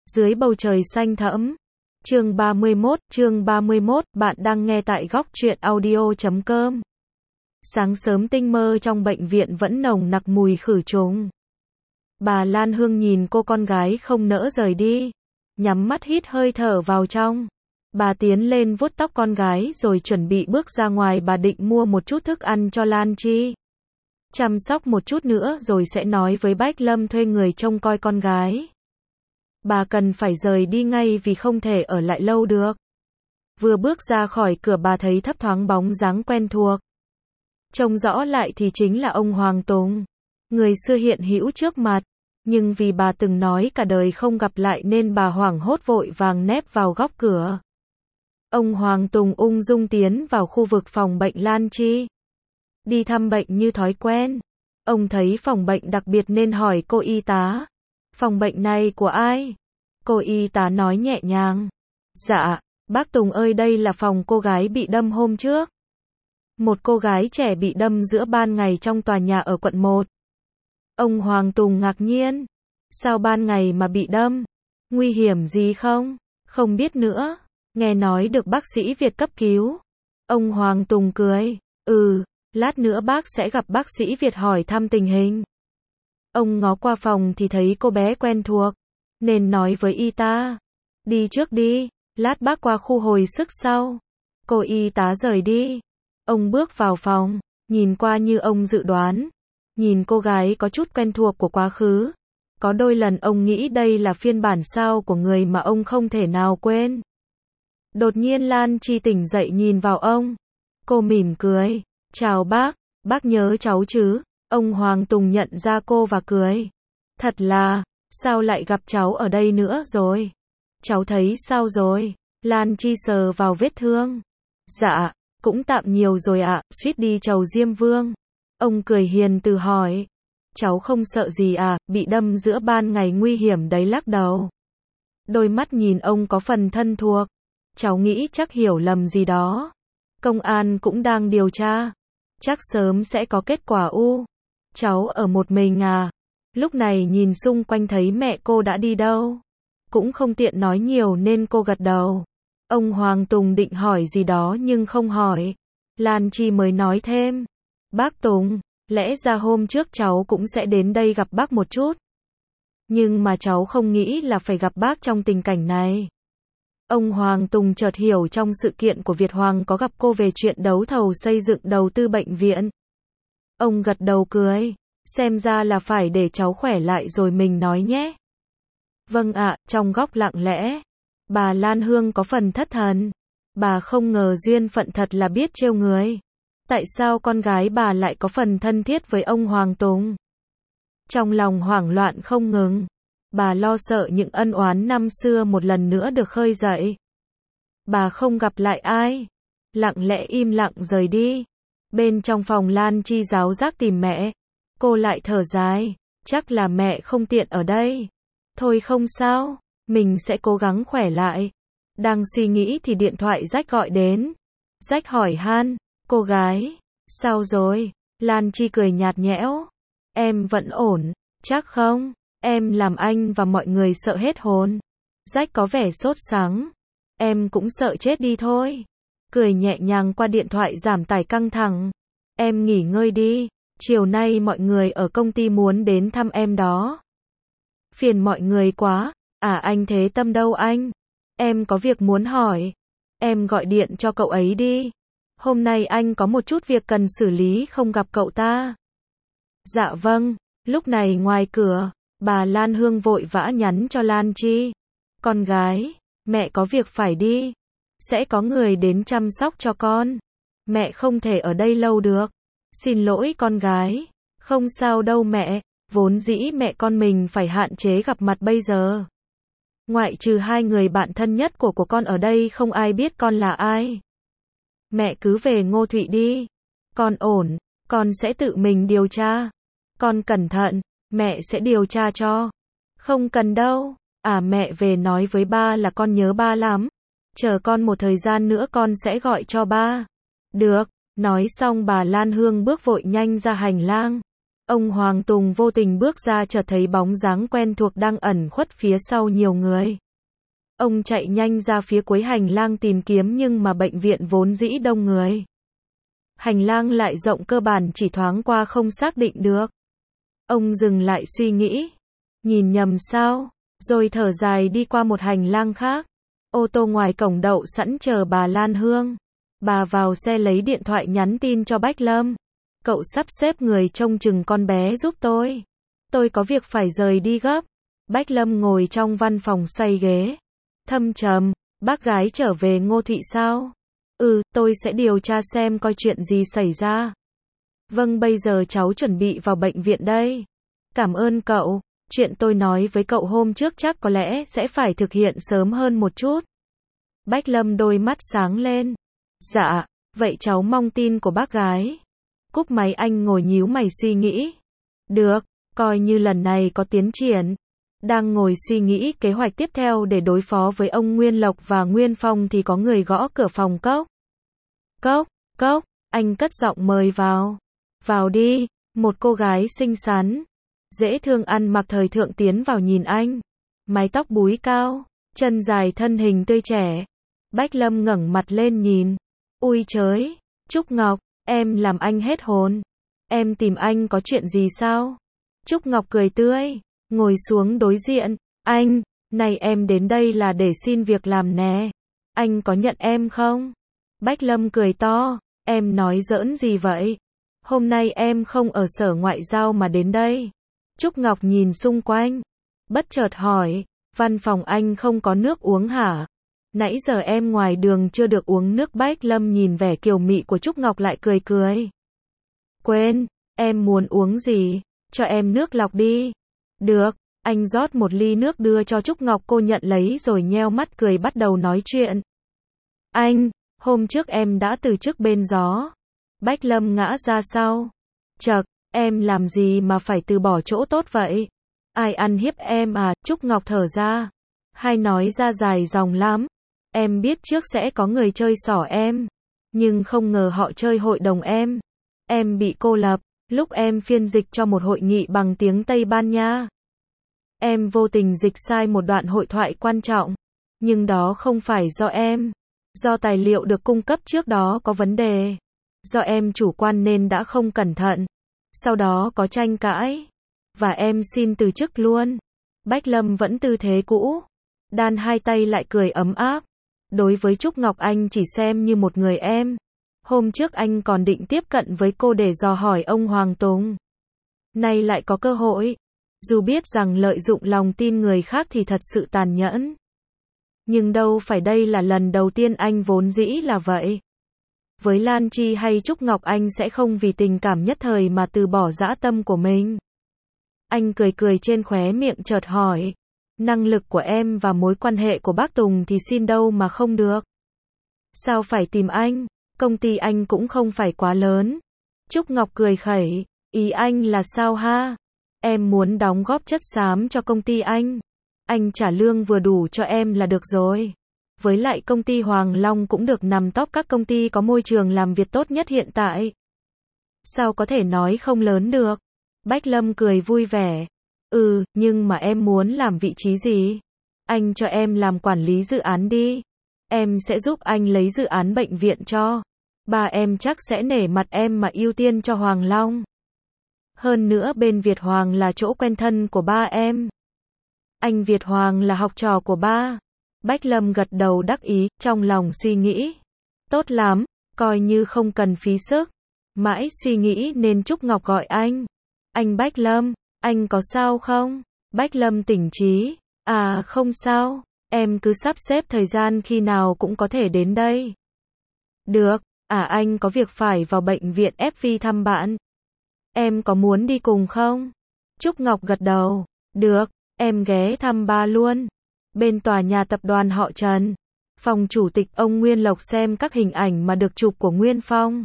Dưới bầu trời xanh thẫm. Chương 31, bạn đang nghe tại góc truyện audio.com. Sáng sớm tinh mơ trong bệnh viện vẫn nồng nặc mùi khử trùng. Bà Lan Hương nhìn cô con gái không nỡ rời đi, nhắm mắt hít hơi thở vào trong. Bà tiến lên vuốt tóc con gái rồi chuẩn bị bước ra ngoài. Bà định mua một chút thức ăn cho Lan Chi, chăm sóc một chút nữa rồi sẽ nói với Bách Lâm thuê người trông coi con gái. Bà cần phải rời đi ngay vì không thể ở lại lâu được. Vừa bước ra khỏi cửa bà thấy thấp thoáng bóng dáng quen thuộc. Trông rõ lại thì chính là ông Hoàng Tùng. Người xưa hiện hữu trước mặt. Nhưng vì bà từng nói cả đời không gặp lại nên bà hoảng hốt vội vàng nép vào góc cửa. Ông Hoàng Tùng ung dung tiến vào khu vực phòng bệnh Lan Chi. Đi thăm bệnh như thói quen. Ông thấy phòng bệnh đặc biệt nên hỏi cô y tá. Phòng bệnh này của ai? Cô y tá nói nhẹ nhàng. Dạ, bác Tùng ơi, đây là phòng cô gái bị đâm hôm trước. Một cô gái trẻ bị đâm giữa ban ngày trong tòa nhà ở quận 1. Ông Hoàng Tùng ngạc nhiên. Sao ban ngày mà bị đâm? Nguy hiểm gì không? Không biết nữa. Nghe nói được bác sĩ Việt cấp cứu. Ông Hoàng Tùng cười. Lát nữa bác sẽ gặp bác sĩ Việt hỏi thăm tình hình. Ông ngó qua phòng thì thấy cô bé quen thuộc, nên nói với y tá. Đi trước đi, lát bác qua khu hồi sức sau. Cô y tá rời đi. Ông bước vào phòng, nhìn qua như ông dự đoán. Nhìn cô gái có chút quen thuộc của quá khứ. Có đôi lần ông nghĩ đây là phiên bản sau của người mà ông không thể nào quên. Đột nhiên Lan Chi tỉnh dậy nhìn vào ông. Cô mỉm cười. Chào bác nhớ cháu chứ? Ông Hoàng Tùng nhận ra cô và cười. Thật là, sao lại gặp cháu ở đây nữa rồi? Cháu thấy sao rồi? Lan Chi sờ vào vết thương. Dạ, cũng tạm nhiều rồi ạ, suýt đi chầu Diêm Vương. Ông cười hiền từ hỏi. Cháu không sợ gì à, bị đâm giữa ban ngày nguy hiểm đấy, lắc đầu. Đôi mắt nhìn ông có phần thân thuộc. Cháu nghĩ chắc hiểu lầm gì đó. Công an cũng đang điều tra. Chắc sớm sẽ có kết quả. Cháu ở một mình à? Lúc này nhìn xung quanh thấy mẹ cô đã đi đâu. Cũng không tiện nói nhiều nên cô gật đầu. Ông Hoàng Tùng định hỏi gì đó nhưng không hỏi. Lan Chi mới nói thêm. Bác Tùng, lẽ ra hôm trước cháu cũng sẽ đến đây gặp bác một chút. Nhưng mà cháu không nghĩ là phải gặp bác trong tình cảnh này. Ông Hoàng Tùng chợt hiểu trong sự kiện của Việt Hoàng có gặp cô về chuyện đấu thầu xây dựng đầu tư bệnh viện. Ông gật đầu cười. Xem ra là phải để cháu khỏe lại rồi mình nói nhé. Vâng ạ. Trong góc lặng lẽ, bà Lan Hương có phần thất thần. Bà không ngờ duyên phận thật là biết trêu người. Tại sao con gái bà lại có phần thân thiết với ông Hoàng Tùng? Trong lòng hoảng loạn không ngừng. Bà lo sợ những ân oán năm xưa một lần nữa được khơi dậy. Bà không gặp lại ai. Lặng lẽ im lặng rời đi. Bên trong phòng Lan Chi ráo rác tìm mẹ. Cô lại thở dài. Chắc là mẹ không tiện ở đây. Thôi không sao. Mình sẽ cố gắng khỏe lại. Đang suy nghĩ thì điện thoại Jack gọi đến. Jack hỏi han. Cô gái. Sao rồi? Lan Chi cười nhạt nhẽo. Em vẫn ổn. Chắc không? Em làm anh và mọi người sợ hết hồn. Jack có vẻ sốt sắng. Em cũng sợ chết đi thôi. Cười nhẹ nhàng qua điện thoại giảm tải căng thẳng. Em nghỉ ngơi đi. Chiều nay mọi người ở công ty muốn đến thăm em đó. Phiền mọi người quá. À anh Thế Tâm đâu anh? Em có việc muốn hỏi. Em gọi điện cho cậu ấy đi. Hôm nay anh có một chút việc cần xử lý không gặp cậu ta. Dạ vâng. Lúc này ngoài cửa, bà Lan Hương vội vã nhắn cho Lan Chi. Con gái, mẹ có việc phải đi. Sẽ có người đến chăm sóc cho con. Mẹ không thể ở đây lâu được. Xin lỗi con gái. Không sao đâu mẹ. Vốn dĩ mẹ con mình phải hạn chế gặp mặt bây giờ. Ngoại trừ hai người bạn thân nhất của con ở đây không ai biết con là ai. Mẹ cứ về Ngô Thụy đi. Con ổn. Con sẽ tự mình điều tra. Con cẩn thận. Mẹ sẽ điều tra cho. Không cần đâu. À mẹ về nói với ba là con nhớ ba lắm. Chờ con một thời gian nữa con sẽ gọi cho ba. Được. Nói xong bà Lan Hương bước vội nhanh ra hành lang. Ông Hoàng Tùng vô tình bước ra chợt thấy bóng dáng quen thuộc đang ẩn khuất phía sau nhiều người. Ông chạy nhanh ra phía cuối hành lang tìm kiếm nhưng mà bệnh viện vốn dĩ đông người. Hành lang lại rộng cơ bản chỉ thoáng qua không xác định được. Ông dừng lại suy nghĩ. Nhìn nhầm sao? Rồi thở dài đi qua một hành lang khác. Ô tô ngoài cổng đậu sẵn chờ bà Lan Hương. Bà vào xe lấy điện thoại nhắn tin cho Bách Lâm. Cậu sắp xếp người trông chừng con bé giúp tôi. Tôi có việc phải rời đi gấp. Bách Lâm ngồi trong văn phòng xoay ghế. Thâm trầm, bác gái trở về Ngô Thị sao? Tôi sẽ điều tra xem coi chuyện gì xảy ra. Vâng, bây giờ cháu chuẩn bị vào bệnh viện đây. Cảm ơn cậu, chuyện tôi nói với cậu hôm trước chắc có lẽ sẽ phải thực hiện sớm hơn một chút. Bách Lâm đôi mắt sáng lên. Dạ, vậy cháu mong tin của bác gái. Cúp máy anh ngồi nhíu mày suy nghĩ. Được, coi như lần này có tiến triển. Đang ngồi suy nghĩ kế hoạch tiếp theo để đối phó với ông Nguyên Lộc và Nguyên Phong thì có người gõ cửa phòng Cốc. Cốc, anh cất giọng mời vào. Vào đi, một cô gái xinh xắn, dễ thương ăn mặc thời thượng tiến vào nhìn anh. Mái tóc búi cao, chân dài thân hình tươi trẻ. Bách Lâm ngẩng mặt lên nhìn. Ui chới, Trúc Ngọc, em làm anh hết hồn. Em tìm anh có chuyện gì sao? Trúc Ngọc cười tươi, ngồi xuống đối diện. Anh, này em đến đây là để xin việc làm nè. Anh có nhận em không? Bách Lâm cười to, em nói giỡn gì vậy? Hôm nay em không ở sở ngoại giao mà đến đây. Trúc Ngọc nhìn xung quanh, bất chợt hỏi, văn phòng anh không có nước uống hả? Nãy giờ em ngoài đường chưa được uống nước. Bách Lâm nhìn vẻ kiều mị của Trúc Ngọc lại cười cười. Quên, em muốn uống gì? Cho em nước lọc đi. Được, anh rót một ly nước đưa cho Trúc Ngọc, cô nhận lấy rồi nheo mắt cười bắt đầu nói chuyện. Anh, hôm trước em đã từ chức bên Gió. Bách Lâm ngã ra sau. Chậc, em làm gì mà phải từ bỏ chỗ tốt vậy? Ai ăn hiếp em à? Trúc Ngọc thở ra. Hay nói ra dài dòng lắm. Em biết trước sẽ có người chơi xỏ em. Nhưng không ngờ họ chơi hội đồng em. Em bị cô lập, lúc em phiên dịch cho một hội nghị bằng tiếng Tây Ban Nha. Em vô tình dịch sai một đoạn hội thoại quan trọng. Nhưng đó không phải do em. Do tài liệu được cung cấp trước đó có vấn đề. Do em chủ quan nên đã không cẩn thận. Sau đó có tranh cãi. Và em xin từ chức luôn. Bách Lâm vẫn tư thế cũ. Đan hai tay lại cười ấm áp. Đối với Trúc Ngọc anh chỉ xem như một người em. Hôm trước anh còn định tiếp cận với cô để dò hỏi ông Hoàng Tùng. Nay lại có cơ hội. Dù biết rằng lợi dụng lòng tin người khác thì thật sự tàn nhẫn. Nhưng đâu phải đây là lần đầu tiên anh vốn dĩ là vậy. Với Lan Chi hay Trúc Ngọc anh sẽ không vì tình cảm nhất thời mà từ bỏ dã tâm của mình. Anh cười cười trên khóe miệng chợt hỏi. Năng lực của em và mối quan hệ của bác Tùng thì xin đâu mà không được. Sao phải tìm anh? Công ty anh cũng không phải quá lớn. Trúc Ngọc cười khẩy. Ý anh là sao ha? Em muốn đóng góp chất xám cho công ty anh. Anh trả lương vừa đủ cho em là được rồi. Với lại công ty Hoàng Long cũng được nằm top các công ty có môi trường làm việc tốt nhất hiện tại. Sao có thể nói không lớn được? Bách Lâm cười vui vẻ. Nhưng mà em muốn làm vị trí gì? Anh cho em làm quản lý dự án đi. Em sẽ giúp anh lấy dự án bệnh viện cho. Ba em chắc sẽ nể mặt em mà ưu tiên cho Hoàng Long. Hơn nữa bên Việt Hoàng là chỗ quen thân của ba em. Anh Việt Hoàng là học trò của ba. Bách Lâm gật đầu đắc ý, trong lòng suy nghĩ. Tốt lắm, coi như không cần phí sức. Mãi suy nghĩ nên Trúc Ngọc gọi anh. Anh Bách Lâm, anh có sao không? Bách Lâm tỉnh trí. À không sao, em cứ sắp xếp thời gian khi nào cũng có thể đến đây. Được, anh có việc phải vào bệnh viện FV thăm bạn. Em có muốn đi cùng không? Trúc Ngọc gật đầu. Được, em ghé thăm ba luôn. Bên tòa nhà tập đoàn họ Trần. Phòng chủ tịch ông Nguyên Lộc xem các hình ảnh mà được chụp của Nguyên Phong.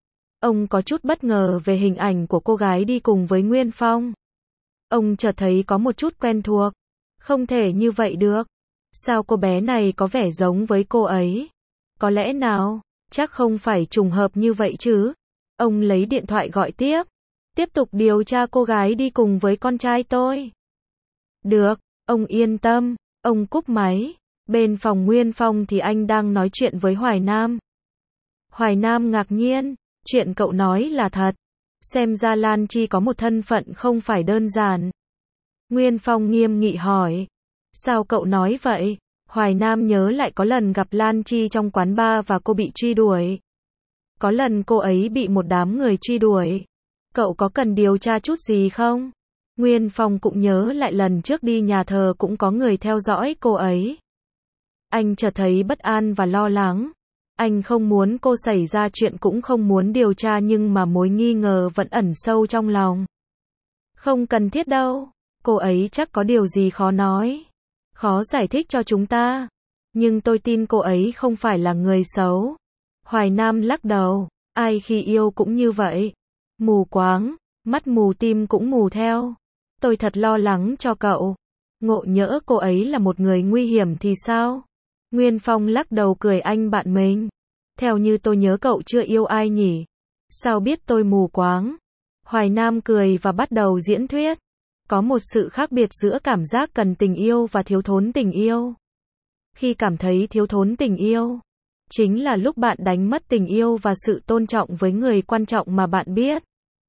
Ông có chút bất ngờ về hình ảnh của cô gái đi cùng với Nguyên Phong. Ông chợt thấy có một chút quen thuộc. Không thể như vậy được. Sao cô bé này có vẻ giống với cô ấy? Có lẽ nào? Chắc không phải trùng hợp như vậy chứ. Ông lấy điện thoại gọi tiếp. tiếp tục điều tra cô gái đi cùng với con trai tôi. Được, ông yên tâm, ông cúp máy. Bên phòng Nguyên Phong thì anh đang nói chuyện với Hoài Nam. Hoài Nam ngạc nhiên, chuyện cậu nói là thật. Xem ra Lan Chi có một thân phận không phải đơn giản. Nguyên Phong nghiêm nghị hỏi. Sao cậu nói vậy? Hoài Nam nhớ lại có lần gặp Lan Chi trong quán bar và cô bị truy đuổi. Có lần cô ấy bị một đám người truy đuổi. Cậu có cần điều tra chút gì không? Nguyên Phong cũng nhớ lại lần trước đi nhà thờ cũng có người theo dõi cô ấy. Anh chợt thấy bất an và lo lắng. Anh không muốn cô xảy ra chuyện cũng không muốn điều tra nhưng mà mối nghi ngờ vẫn ẩn sâu trong lòng. Không cần thiết đâu, cô ấy chắc có điều gì khó nói. Khó giải thích cho chúng ta. Nhưng tôi tin cô ấy không phải là người xấu. Hoài Nam lắc đầu, ai khi yêu cũng như vậy. Mù quáng, mắt mù tim cũng mù theo. Tôi thật lo lắng cho cậu. Ngộ nhỡ cô ấy là một người nguy hiểm thì sao? Nguyên Phong lắc đầu cười anh bạn mình. Theo như tôi nhớ cậu chưa yêu ai nhỉ? Sao biết tôi mù quáng? Hoài Nam cười và bắt đầu diễn thuyết. Có một sự khác biệt giữa cảm giác cần tình yêu và thiếu thốn tình yêu. Khi cảm thấy thiếu thốn tình yêu, chính là lúc bạn đánh mất tình yêu và sự tôn trọng với người quan trọng mà bạn biết.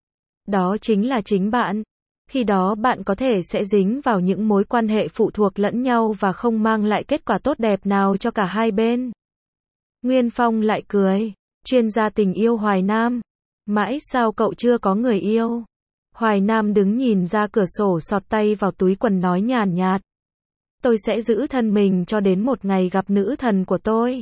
Đó chính là chính bạn. Khi đó bạn có thể sẽ dính vào những mối quan hệ phụ thuộc lẫn nhau và không mang lại kết quả tốt đẹp nào cho cả hai bên. Nguyên Phong lại cười. Chuyên gia tình yêu Hoài Nam. Mãi sao cậu chưa có người yêu? Hoài Nam đứng nhìn ra cửa sổ xọt tay vào túi quần nói nhàn nhạt. Tôi sẽ giữ thân mình cho đến một ngày gặp nữ thần của tôi.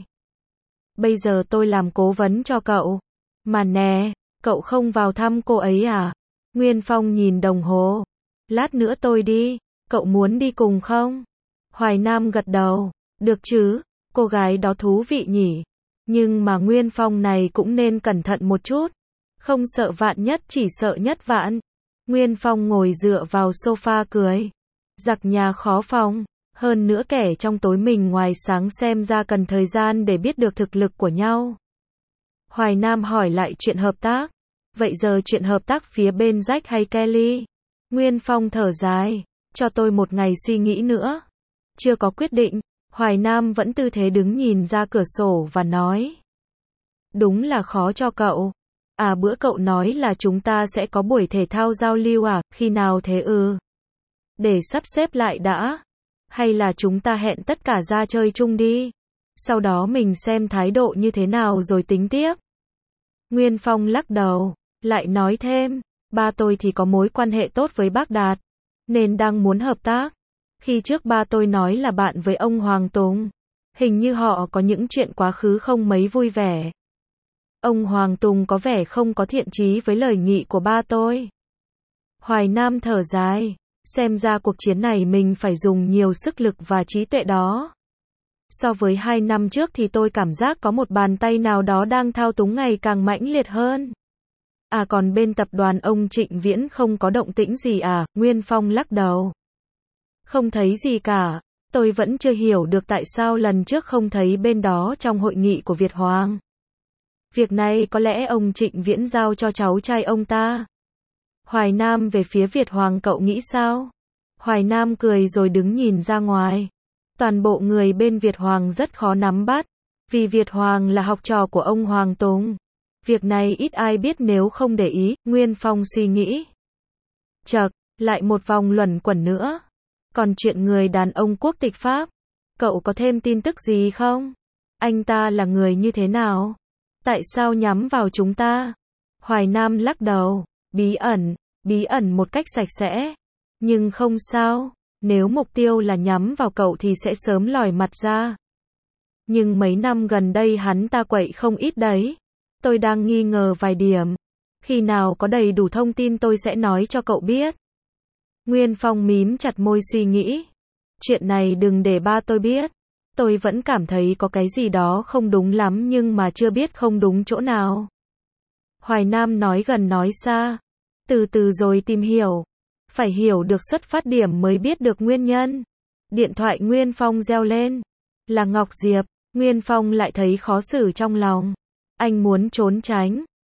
Bây giờ tôi làm cố vấn cho cậu. Mà nè, cậu không vào thăm cô ấy à? Nguyên Phong nhìn đồng hồ. Lát nữa tôi đi, cậu muốn đi cùng không? Hoài Nam gật đầu. Được chứ, cô gái đó thú vị nhỉ. Nhưng mà Nguyên Phong này cũng nên cẩn thận một chút. Không sợ vạn nhất chỉ sợ nhất vạn. Nguyên Phong ngồi dựa vào sofa cười. Giặc nhà khó phòng. Hơn nữa kẻ trong tối mình ngoài sáng xem ra cần thời gian để biết được thực lực của nhau. Hoài Nam hỏi lại chuyện hợp tác. Vậy giờ chuyện hợp tác phía bên Jack hay Kelly? Nguyên Phong thở dài. Cho tôi một ngày suy nghĩ nữa. Chưa có quyết định. Hoài Nam vẫn tư thế đứng nhìn ra cửa sổ và nói. Đúng là khó cho cậu. À bữa cậu nói là chúng ta sẽ có buổi thể thao giao lưu à, khi nào thế ư? Để sắp xếp lại đã. Hay là chúng ta hẹn tất cả ra chơi chung đi. Sau đó mình xem thái độ như thế nào rồi tính tiếp. Nguyên Phong lắc đầu, lại nói thêm, ba tôi thì có mối quan hệ tốt với bác Đạt, nên đang muốn hợp tác. Khi trước ba tôi nói là bạn với ông Hoàng Tùng. Hình như họ có những chuyện quá khứ không mấy vui vẻ. Ông Hoàng Tùng có vẻ không có thiện chí với lời nghị của ba tôi. Hoài Nam thở dài. Xem ra cuộc chiến này mình phải dùng nhiều sức lực và trí tuệ đó. So với 2 năm trước thì tôi cảm giác có một bàn tay nào đó đang thao túng ngày càng mãnh liệt hơn. À còn bên tập đoàn ông Trịnh Viễn không có động tĩnh gì à? Nguyên Phong lắc đầu. Không thấy gì cả. Tôi vẫn chưa hiểu được tại sao lần trước không thấy bên đó trong hội nghị của Việt Hoàng. Việc này có lẽ ông Trịnh Viễn giao cho cháu trai ông ta. Hoài Nam về phía Việt Hoàng cậu nghĩ sao? Hoài Nam cười rồi đứng nhìn ra ngoài. Toàn bộ người bên Việt Hoàng rất khó nắm bắt. Vì Việt Hoàng là học trò của ông Hoàng Tùng. Việc này ít ai biết nếu không để ý, Nguyên Phong suy nghĩ. Chậc, lại một vòng luẩn quẩn nữa. Còn chuyện người đàn ông quốc tịch Pháp, cậu có thêm tin tức gì không? Anh ta là người như thế nào? Tại sao nhắm vào chúng ta? Hoài Nam lắc đầu, bí ẩn một cách sạch sẽ. Nhưng không sao, nếu mục tiêu là nhắm vào cậu thì sẽ sớm lòi mặt ra. Nhưng mấy năm gần đây hắn ta quậy không ít đấy. Tôi đang nghi ngờ vài điểm. Khi nào có đầy đủ thông tin tôi sẽ nói cho cậu biết. Nguyên Phong mím chặt môi suy nghĩ. Chuyện này đừng để ba tôi biết. Tôi vẫn cảm thấy có cái gì đó không đúng lắm nhưng mà chưa biết không đúng chỗ nào. Hoài Nam nói gần nói xa. Từ từ rồi tìm hiểu. Phải hiểu được xuất phát điểm mới biết được nguyên nhân. Điện thoại Nguyên Phong reo lên. Là Ngọc Diệp. Nguyên Phong lại thấy khó xử trong lòng. Anh muốn trốn tránh.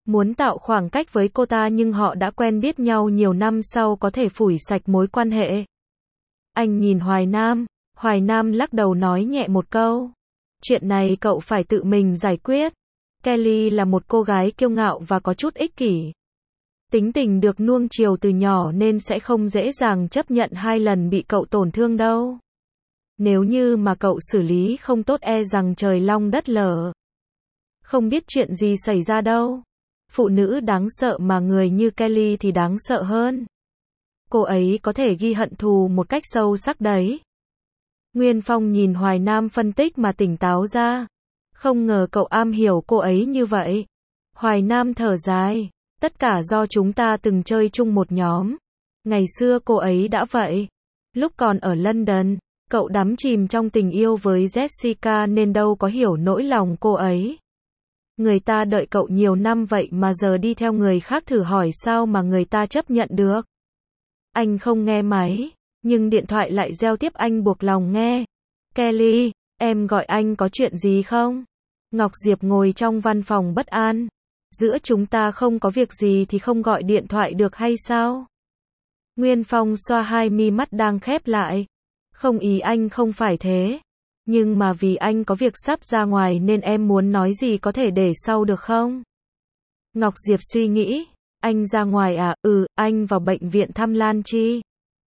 muốn tạo khoảng cách với cô ta nhưng họ đã quen biết nhau nhiều năm sau có thể phủi sạch mối quan hệ. Anh nhìn Hoài Nam lắc đầu nói nhẹ một câu. Chuyện này cậu phải tự mình giải quyết. Kelly là một cô gái kiêu ngạo và có chút ích kỷ. Tính tình được nuông chiều từ nhỏ nên sẽ không dễ dàng chấp nhận 2 lần bị cậu tổn thương đâu. Nếu như mà cậu xử lý không tốt e rằng trời long đất lở. Không biết chuyện gì xảy ra đâu. Phụ nữ đáng sợ mà người như Kelly thì đáng sợ hơn. Cô ấy có thể ghi hận thù một cách sâu sắc đấy. Nguyên Phong nhìn Hoài Nam phân tích mà tỉnh táo ra. Không ngờ cậu am hiểu cô ấy như vậy. Hoài Nam thở dài. Tất cả do chúng ta từng chơi chung một nhóm. Ngày xưa cô ấy đã vậy. Lúc còn ở London, cậu đắm chìm trong tình yêu với Jessica nên đâu có hiểu nỗi lòng cô ấy. Người ta đợi cậu nhiều năm vậy mà giờ đi theo người khác thử hỏi sao mà người ta chấp nhận được. Anh không nghe máy, nhưng điện thoại lại reo tiếp anh buộc lòng nghe. Kelly, em gọi anh có chuyện gì không? Ngọc Diệp ngồi trong văn phòng bất an. Giữa chúng ta không có việc gì thì không gọi điện thoại được hay sao? Nguyên Phong xoa hai mi mắt đang khép lại. Không, ý anh không phải thế. Nhưng mà vì anh có việc sắp ra ngoài nên em muốn nói gì có thể để sau được không? Ngọc Diệp suy nghĩ. Anh ra ngoài à? Anh vào bệnh viện thăm Lan Chi.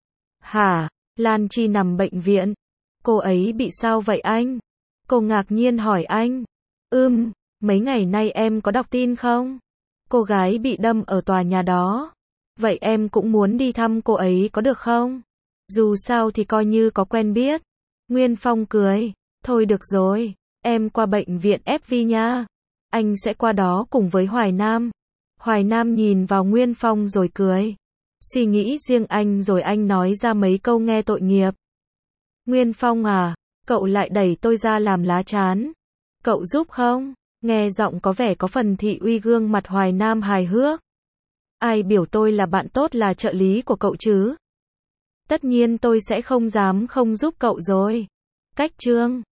Hả? Lan Chi nằm bệnh viện? Cô ấy bị sao vậy anh? Cô ngạc nhiên hỏi anh. Mấy ngày nay em có đọc tin không? Cô gái bị đâm ở tòa nhà đó. Vậy em cũng muốn đi thăm cô ấy có được không? Dù sao thì coi như có quen biết. Nguyên Phong cười. Thôi được rồi, em qua bệnh viện FV nha. Anh sẽ qua đó cùng với Hoài Nam. Hoài Nam nhìn vào Nguyên Phong rồi cười. Suy nghĩ riêng anh rồi anh nói ra mấy câu nghe tội nghiệp. Nguyên Phong à, cậu lại đẩy tôi ra làm lá chắn. Cậu giúp không? Nghe giọng có vẻ có phần thị uy, gương mặt Hoài Nam hài hước. Ai biểu tôi là bạn tốt là trợ lý của cậu chứ? Tất nhiên tôi sẽ không dám không giúp cậu rồi. Cách chương